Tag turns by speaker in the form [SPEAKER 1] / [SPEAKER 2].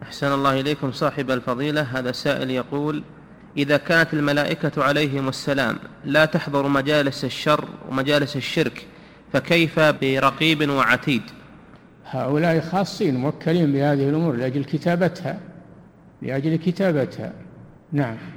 [SPEAKER 1] أحسن الله إليكم صاحب الفضيلة. هذا سائل يقول: إذا كانت الملائكة عليهم السلام لا تحضر مجالس الشر ومجالس الشرك، فكيف برقيب وعتيد؟
[SPEAKER 2] هؤلاء خاصين موكلين بهذه الأمور لأجل كتابتها. نعم.